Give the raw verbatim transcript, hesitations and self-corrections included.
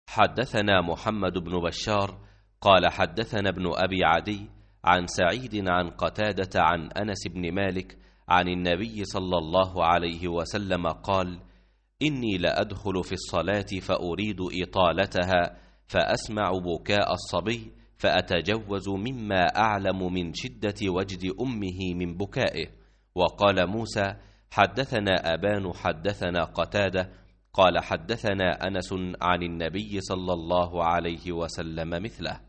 حدثنا محمد بن بشار قال حدثنا ابن أبي عدي عن سعيد عن قتادة عن أنس بن مالك عن النبي صلى الله عليه وسلم قال: إني لأدخل في الصلاة فأريد إطالتها فأسمع بكاء الصبي فأتجوز مما أعلم من شدة وجد أمه من بكائه. وقال موسى: حدثنا أبان حدثنا قتادة قال حدثنا أنس عن النبي صلى الله عليه وسلم مثله.